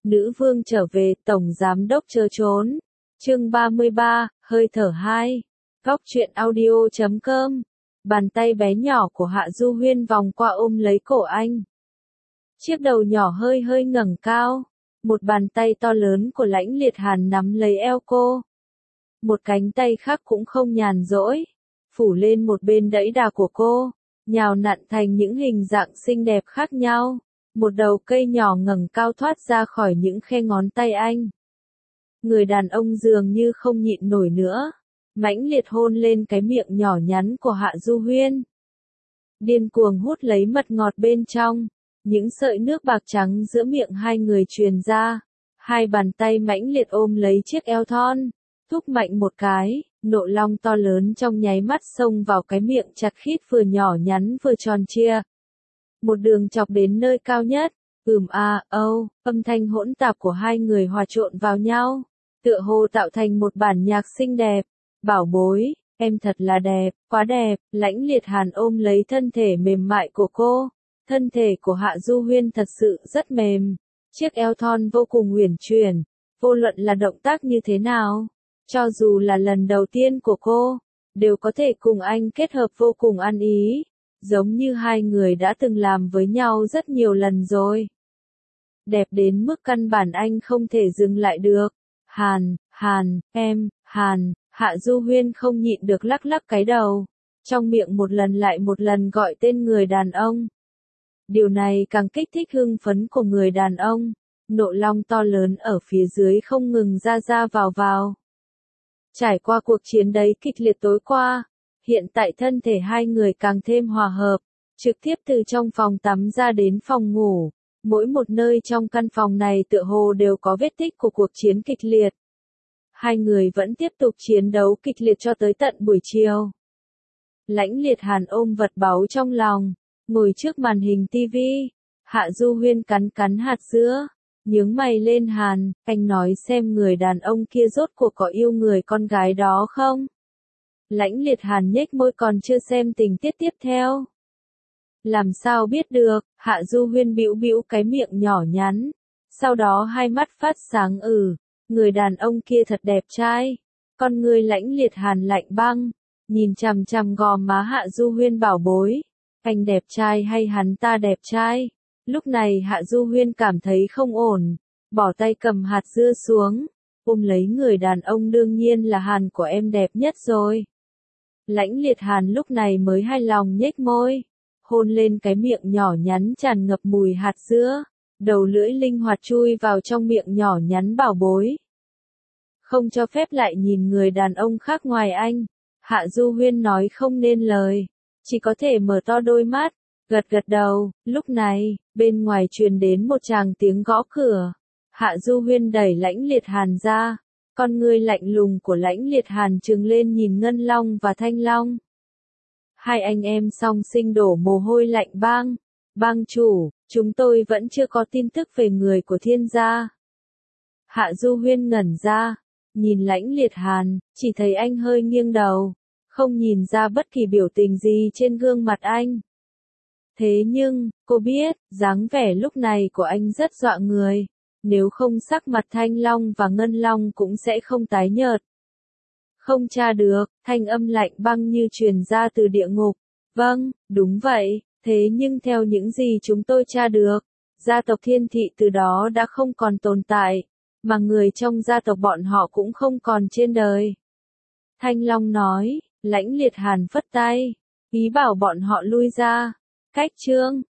Nữ vương trở về, tổng giám đốc chớ trốn. Chương 33, hơi thở 2. Góc truyện audio.com. Bàn tay bé nhỏ của Hạ Du Huyên vòng qua ôm lấy cổ anh. Chiếc đầu nhỏ hơi hơi ngẩng cao. Một bàn tay to lớn của Lãnh Liệt Hàn nắm lấy eo cô. Một cánh tay khác cũng không nhàn rỗi, phủ lên một bên đẫy đà của cô, nhào nặn thành những hình dạng xinh đẹp khác nhau. Một đầu cây nhỏ ngẩng cao thoát ra khỏi những khe ngón tay anh. Người đàn ông dường như không nhịn nổi nữa, mãnh liệt hôn lên cái miệng nhỏ nhắn của Hạ Du Huyên. Điên cuồng hút lấy mật ngọt bên trong, những sợi nước bạc trắng giữa miệng hai người truyền ra. Hai bàn tay mãnh liệt ôm lấy chiếc eo thon, thúc mạnh một cái, nộ long to lớn trong nháy mắt xông vào cái miệng chặt khít vừa nhỏ nhắn vừa tròn trịa. Một đường chọc đến nơi cao nhất, âm thanh hỗn tạp của hai người hòa trộn vào nhau, tựa hồ tạo thành một bản nhạc xinh đẹp. Bảo bối, em thật là đẹp, quá đẹp. Lãnh Liệt Hàn ôm lấy thân thể mềm mại của cô. Thân thể của Hạ Du Huyên thật sự rất mềm, chiếc eo thon vô cùng uyển chuyển, vô luận là động tác như thế nào, cho dù là lần đầu tiên của cô, đều có thể cùng anh kết hợp vô cùng ăn ý, giống như hai người đã từng làm với nhau rất nhiều lần rồi. Đẹp đến mức căn bản anh không thể dừng lại được. Hàn, Hạ Du Huyên không nhịn được lắc lắc cái đầu, trong miệng một lần lại một lần gọi tên người đàn ông. Điều này càng kích thích hưng phấn của người đàn ông, nộ long to lớn ở phía dưới không ngừng ra vào. Trải qua cuộc chiến đầy kịch liệt tối qua, hiện tại thân thể hai người càng thêm hòa hợp, trực tiếp từ trong phòng tắm ra đến phòng ngủ, mỗi một nơi trong căn phòng này tựa hồ đều có vết tích của cuộc chiến kịch liệt. Hai người vẫn tiếp tục chiến đấu kịch liệt cho tới tận buổi chiều. Lãnh Liệt Hàn ôm vật báu trong lòng, ngồi trước màn hình TV, Hạ Du Huyên cắn hạt sữa, nhướng mày lên. Hàn, anh nói xem người đàn ông kia rốt cuộc có yêu người con gái đó không? Lãnh Liệt Hàn nhếch môi, còn chưa xem tình tiết tiếp theo. Làm sao biết được? Hạ Du Huyên bĩu cái miệng nhỏ nhắn, sau đó hai mắt phát sáng. Người đàn ông kia thật đẹp trai. Con người Lãnh Liệt Hàn lạnh băng, nhìn chằm chằm gò má Hạ Du Huyên. Bảo bối, anh đẹp trai hay hắn ta đẹp trai? Lúc này Hạ Du Huyên cảm thấy không ổn, bỏ tay cầm hạt dưa xuống, ôm lấy người đàn ông. Đương nhiên là Hàn của em đẹp nhất rồi. Lãnh Liệt Hàn lúc này mới hài lòng nhếch môi, hôn lên cái miệng nhỏ nhắn tràn ngập mùi hạt dưa, đầu lưỡi linh hoạt chui vào trong miệng nhỏ nhắn. Bảo bối, không cho phép lại nhìn người đàn ông khác ngoài anh. Hạ Du Huyên nói không nên lời, chỉ có thể mở to đôi mắt, gật đầu. Lúc này, bên ngoài truyền đến một tràng tiếng gõ cửa. Hạ Du Huyên đẩy Lãnh Liệt Hàn ra, con ngươi lạnh lùng của Lãnh Liệt Hàn trừng lên nhìn Ngân Long và Thanh Long. Hai anh em song sinh đổ mồ hôi lạnh. Bang chủ, chúng tôi vẫn chưa có tin tức về người của Thiên gia. Hạ Du Huyên ngẩn ra, nhìn Lãnh Liệt Hàn, chỉ thấy anh hơi nghiêng đầu, không nhìn ra bất kỳ biểu tình gì trên gương mặt anh. Thế nhưng, cô biết, dáng vẻ lúc này của anh rất dọa người, nếu không sắc mặt Thanh Long và Ngân Long cũng sẽ không tái nhợt. Không tra được, thanh âm lạnh băng như truyền ra từ địa ngục. Vâng, đúng vậy, thế nhưng theo những gì chúng tôi tra được, gia tộc Thiên Thị từ đó đã không còn tồn tại, mà người trong gia tộc bọn họ cũng không còn trên đời. Thanh Long nói. Lãnh Liệt Hàn phất tay, ý bảo bọn họ lui ra. Cách chương